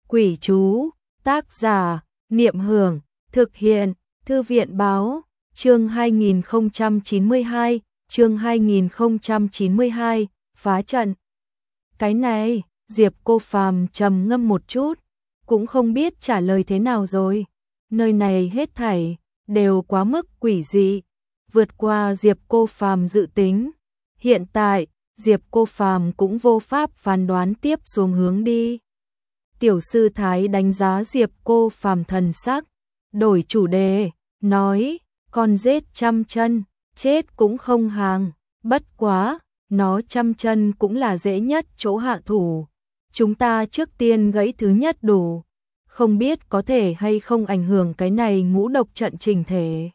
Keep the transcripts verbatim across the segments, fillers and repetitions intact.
Quỷ chú, tác giả, Niệm Hưởng, thực hiện, Thư viện báo, chương hai nghìn không trăm chín mươi hai, chương hai nghìn không trăm chín mươi hai, phá trận. Cái này, Diệp Cô Phàm trầm ngâm một chút, cũng không biết trả lời thế nào rồi. Nơi này hết thảy đều quá mức quỷ dị, vượt qua Diệp Cô Phàm dự tính. Hiện tại, Diệp Cô Phàm cũng vô pháp phán đoán tiếp xuống hướng đi. Tiểu sư Thái đánh giá Diệp Cô Phàm thần sắc, đổi chủ đề, nói, con rết trăm chân, chết cũng không hàng, bất quá, nó trăm chân cũng là dễ nhất chỗ hạ thủ. Chúng ta trước tiên gãy thứ nhất đủ, không biết có thể hay không ảnh hưởng cái này ngũ độc trận trình thể.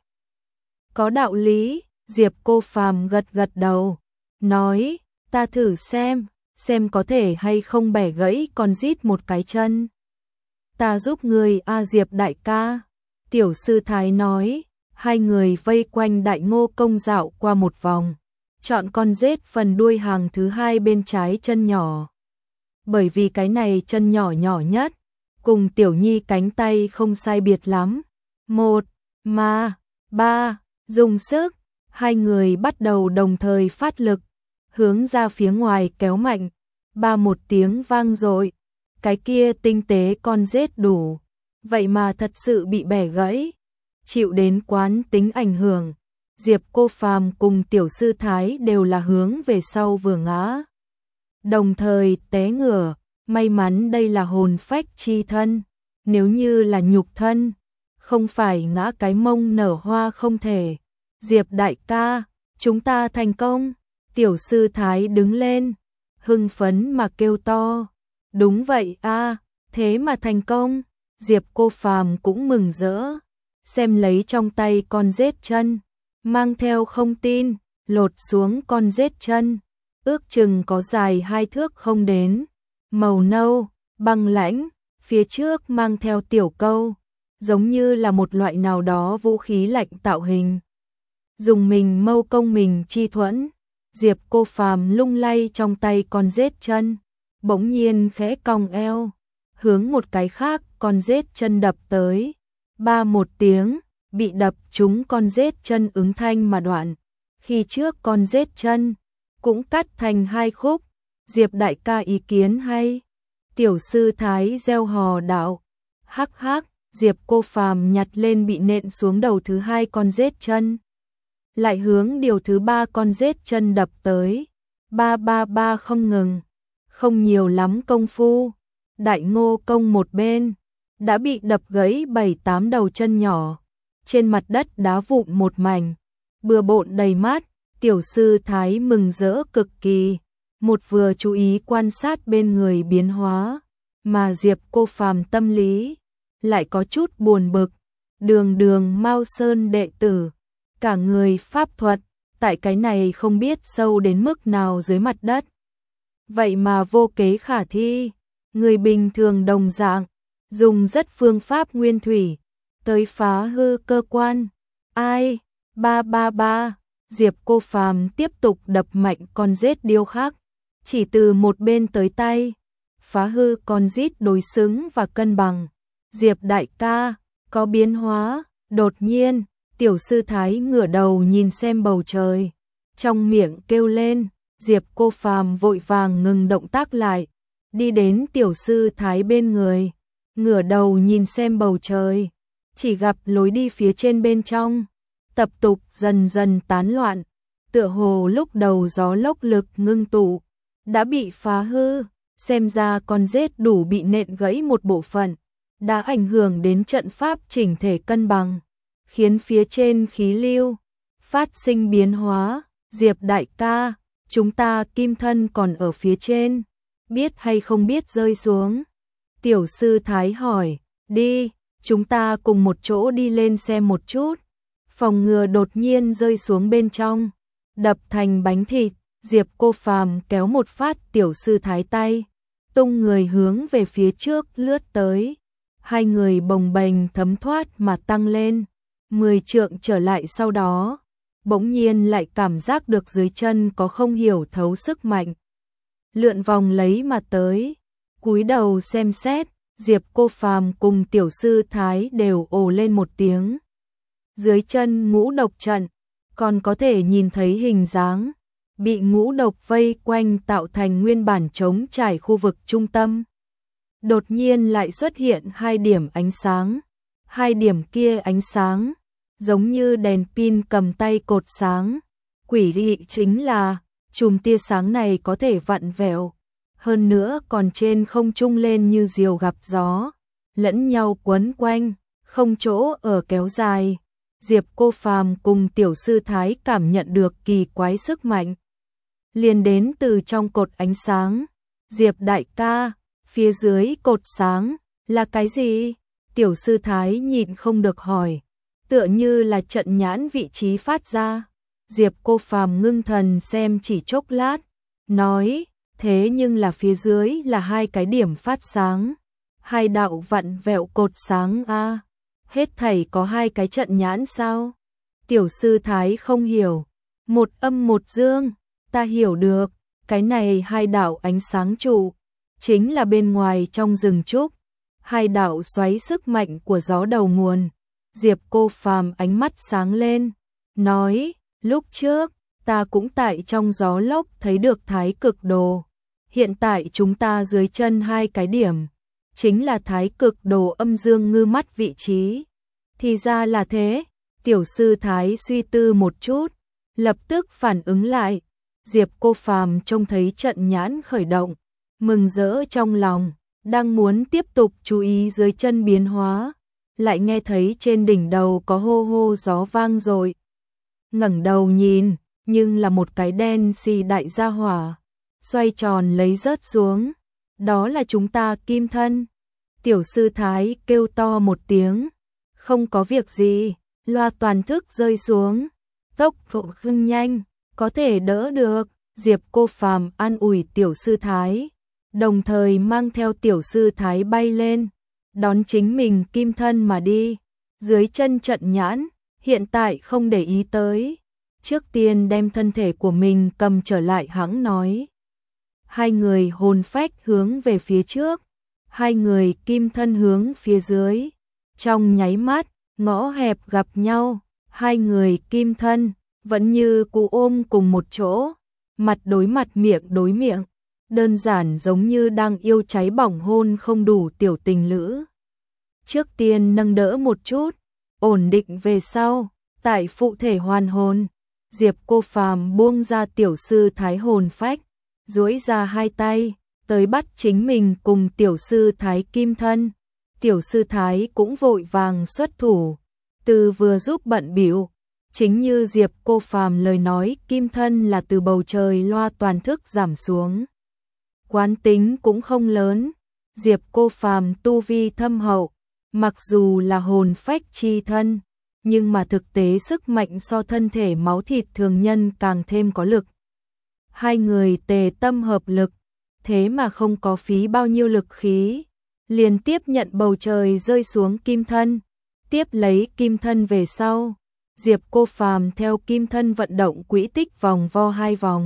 Có đạo lý, Diệp Cô Phàm gật gật đầu, nói, ta thử xem, xem có thể hay không bẻ gãy con rít một cái chân. Ta giúp người a Diệp đại ca. Tiểu sư Thái nói, hai người vây quanh Đại Ngô Công dạo qua một vòng, chọn con rết phần đuôi hàng thứ hai bên trái chân nhỏ. Bởi vì cái này chân nhỏ nhỏ nhất, cùng Tiểu Nhi cánh tay không sai biệt lắm. Một, ma, ba, dùng sức, hai người bắt đầu đồng thời phát lực, hướng ra phía ngoài kéo mạnh, ba một tiếng vang dội, cái kia tinh tế con rết đủ, vậy mà thật sự bị bẻ gãy, chịu đến quán tính ảnh hưởng. Diệp Cô Phàm cùng Tiểu sư Thái đều là hướng về sau vừa ngã, đồng thời té ngửa. May mắn đây là hồn phách chi thân, nếu như là nhục thân, không phải ngã cái mông nở hoa không thể. Diệp đại ca, chúng ta thành công. Tiểu sư Thái đứng lên, hưng phấn mà kêu to. Đúng vậy a, thế mà thành công. Diệp Cô Phàm cũng mừng rỡ, xem lấy trong tay con rết chân, mang theo không tin, lột xuống con rết chân, ước chừng có dài hai thước không đến, màu nâu, băng lãnh, phía trước mang theo tiểu câu, giống như là một loại nào đó vũ khí lạnh tạo hình. Dùng mình mâu công mình chi thuẫn, Diệp Cô Phàm lung lay trong tay con rết chân, bỗng nhiên khẽ cong eo, hướng một cái khác con rết chân đập tới. Ba một tiếng, bị đập trúng con rết chân ứng thanh mà đoạn. Khi trước con rết chân cũng cắt thành hai khúc. Diệp đại ca ý kiến hay? Tiểu sư Thái reo hò đạo. Hắc hắc, Diệp Cô Phàm nhặt lên bị nện xuống đầu thứ hai con rết chân, lại hướng điều thứ ba con rết chân đập tới. Ba ba ba không ngừng, không nhiều lắm công phu, Đại Ngô Công một bên đã bị đập gãy bảy tám đầu chân nhỏ, trên mặt đất đá vụn một mảnh, bừa bộn đầy mát. Tiểu sư Thái mừng rỡ cực kỳ, một vừa chú ý quan sát bên người biến hóa, mà Diệp Cô Phàm tâm lý lại có chút buồn bực. Đường đường Mao Sơn đệ tử, cả người pháp thuật, tại cái này không biết sâu đến mức nào dưới mặt đất, vậy mà vô kế khả thi. Người bình thường đồng dạng dùng rất phương pháp nguyên thủy tới phá hư cơ quan. Ai? Ba ba ba. Diệp Cô Phàm tiếp tục đập mạnh con rết điêu khắc, chỉ từ một bên tới tay, phá hư con rít đối xứng và cân bằng. Diệp đại ca, có biến hóa. Đột nhiên, Tiểu sư Thái ngửa đầu nhìn xem bầu trời, trong miệng kêu lên. Diệp Cô Phàm vội vàng ngừng động tác lại, đi đến Tiểu sư Thái bên người, ngửa đầu nhìn xem bầu trời, chỉ gặp lối đi phía trên bên trong tập tục dần dần tán loạn, tựa hồ lúc đầu gió lốc lực ngưng tụ đã bị phá hư, xem ra con rết đủ bị nện gãy một bộ phận, đã ảnh hưởng đến trận pháp chỉnh thể cân bằng, khiến phía trên khí lưu phát sinh biến hóa. Diệp đại ca, chúng ta kim thân còn ở phía trên, biết hay không biết rơi xuống? Tiểu sư Thái hỏi. Đi, chúng ta cùng một chỗ đi lên xem một chút. Phòng ngừa đột nhiên rơi xuống bên trong, đập thành bánh thịt. Diệp Cô Phàm kéo một phát Tiểu sư Thái tay, tung người hướng về phía trước lướt tới. Hai người bồng bềnh thấm thoát mà tăng lên mười trượng trở lại, sau đó bỗng nhiên lại cảm giác được dưới chân có không hiểu thấu sức mạnh lượn vòng lấy mà tới. Cúi đầu xem xét, Diệp Cô Phàm cùng tiểu sư Thái đều ồ lên một tiếng. Dưới chân ngũ độc trận, còn có thể nhìn thấy hình dáng, bị ngũ độc vây quanh tạo thành nguyên bản trống trải khu vực trung tâm. Đột nhiên lại xuất hiện hai điểm ánh sáng, hai điểm kia ánh sáng, giống như đèn pin cầm tay cột sáng. Quỷ dị chính là, chùm tia sáng này có thể vặn vẹo, hơn nữa còn trên không trung lên như diều gặp gió, lẫn nhau quấn quanh, không chỗ ở kéo dài. Diệp Cô Phàm cùng tiểu sư Thái cảm nhận được kỳ quái sức mạnh liền đến từ trong cột ánh sáng. Diệp đại ca, phía dưới cột sáng là cái gì? Tiểu sư Thái nhịn không được hỏi, tựa như là trận nhãn vị trí phát ra. Diệp Cô Phàm ngưng thần xem chỉ chốc lát, nói, thế nhưng là phía dưới là hai cái điểm phát sáng, hai đạo vặn vẹo cột sáng a, hết thảy có hai cái trận nhãn sao? Tiểu sư Thái không hiểu, một âm một dương, ta hiểu được, cái này hai đạo ánh sáng trụ, chính là bên ngoài trong rừng trúc, hai đạo xoáy sức mạnh của gió đầu nguồn. Diệp Cô Phàm ánh mắt sáng lên, nói, lúc trước, ta cũng tại trong gió lốc thấy được thái cực đồ. Hiện tại chúng ta dưới chân hai cái điểm, chính là thái cực đồ âm dương ngư mắt vị trí. Thì ra là thế, tiểu sư Thái suy tư một chút, lập tức phản ứng lại. Diệp Cô Phàm trông thấy trận nhãn khởi động, mừng rỡ trong lòng, đang muốn tiếp tục chú ý dưới chân biến hóa, lại nghe thấy trên đỉnh đầu có hô hô gió vang rồi. Ngẩng đầu nhìn, nhưng là một cái đen xì đại gia hỏa, xoay tròn lấy rớt xuống. Đó là chúng ta Kim Thân. Tiểu sư Thái kêu to một tiếng, không có việc gì, loa toàn thức rơi xuống, tốc độ không nhanh, có thể đỡ được. Diệp Cô Phàm an ủi tiểu sư Thái, đồng thời mang theo tiểu sư Thái bay lên, đón chính mình Kim Thân mà đi. Dưới chân trận nhãn, hiện tại không để ý tới, trước tiên đem thân thể của mình cầm trở lại hãng nói. Hai người hồn phách hướng về phía trước, hai người Kim Thân hướng phía dưới. Trong nháy mắt, ngõ hẹp gặp nhau, hai người Kim Thân vẫn như cú ôm cùng một chỗ, mặt đối mặt miệng đối miệng, đơn giản giống như đang yêu cháy bỏng hôn không đủ tiểu tình lữ. Trước tiên nâng đỡ một chút, ổn định về sau, tại phụ thể hoàn hồn. Diệp Cô Phàm buông ra tiểu sư Thái hồn phách, duỗi ra hai tay, tới bắt chính mình cùng tiểu sư Thái Kim Thân. Tiểu sư Thái cũng vội vàng xuất thủ, từ vừa giúp bận bịu, chính như Diệp Cô Phàm lời nói, Kim Thân là từ bầu trời loa toàn thức giảm xuống. Quán tính cũng không lớn, Diệp Cô Phàm tu vi thâm hậu, mặc dù là hồn phách chi thân, nhưng mà thực tế sức mạnh so thân thể máu thịt thường nhân càng thêm có lực. Hai người tề tâm hợp lực, thế mà không có phí bao nhiêu lực khí, liền tiếp nhận bầu trời rơi xuống Kim Thân, tiếp lấy Kim Thân về sau. Diệp Cô Phàm theo Kim Thân vận động quỹ tích vòng vo hai vòng,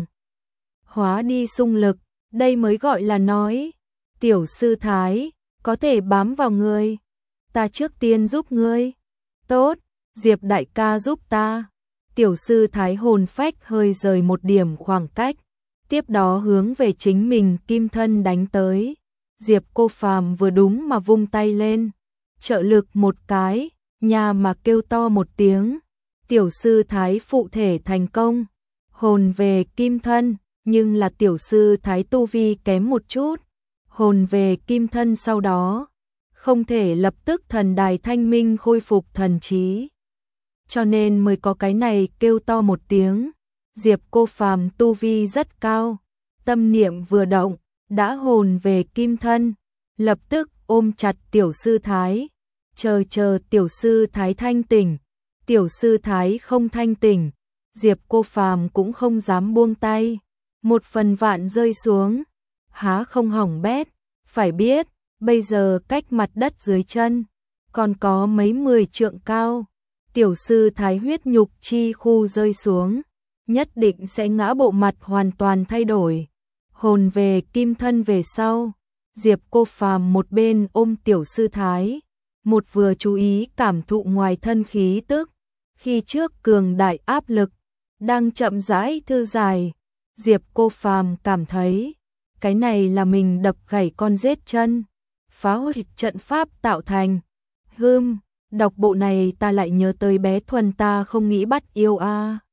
hóa đi xung lực, đây mới gọi là nói. Tiểu sư Thái, có thể bám vào ngươi, ta trước tiên giúp ngươi. Tốt, Diệp đại ca giúp ta. Tiểu sư Thái hồn phách hơi rời một điểm khoảng cách, tiếp đó hướng về chính mình Kim Thân đánh tới. Diệp Cô Phàm vừa đúng mà vung tay lên, trợ lực một cái, nhà mà kêu to một tiếng. Tiểu sư Thái phụ thể thành công, hồn về Kim Thân, nhưng là tiểu sư Thái tu vi kém một chút, hồn về Kim Thân sau đó, không thể lập tức thần đài thanh minh khôi phục thần trí. Cho nên mới có cái này kêu to một tiếng. Diệp Cô Phàm tu vi rất cao, tâm niệm vừa động, đã hồn về Kim Thân, lập tức ôm chặt tiểu sư Thái, chờ chờ tiểu sư Thái thanh tỉnh. Tiểu sư Thái không thanh tỉnh, Diệp Cô Phàm cũng không dám buông tay, một phần vạn rơi xuống, há không hỏng bét. Phải biết, bây giờ cách mặt đất dưới chân còn có mấy mười trượng cao, tiểu sư Thái huyết nhục chi khu rơi xuống, nhất định sẽ ngã, bộ mặt hoàn toàn thay đổi. Hồn về Kim Thân về sau, Diệp Cô Phàm một bên ôm tiểu sư thái, một vừa chú ý cảm thụ ngoài thân khí tức, khi trước cường đại áp lực, đang chậm rãi thư giải, Diệp Cô Phàm cảm thấy, cái này là mình đập gãy con rết chân, phá hủy trận pháp tạo thành. Hưm, đọc bộ này ta lại nhớ tới bé Thuần ta không nghĩ bắt yêu a.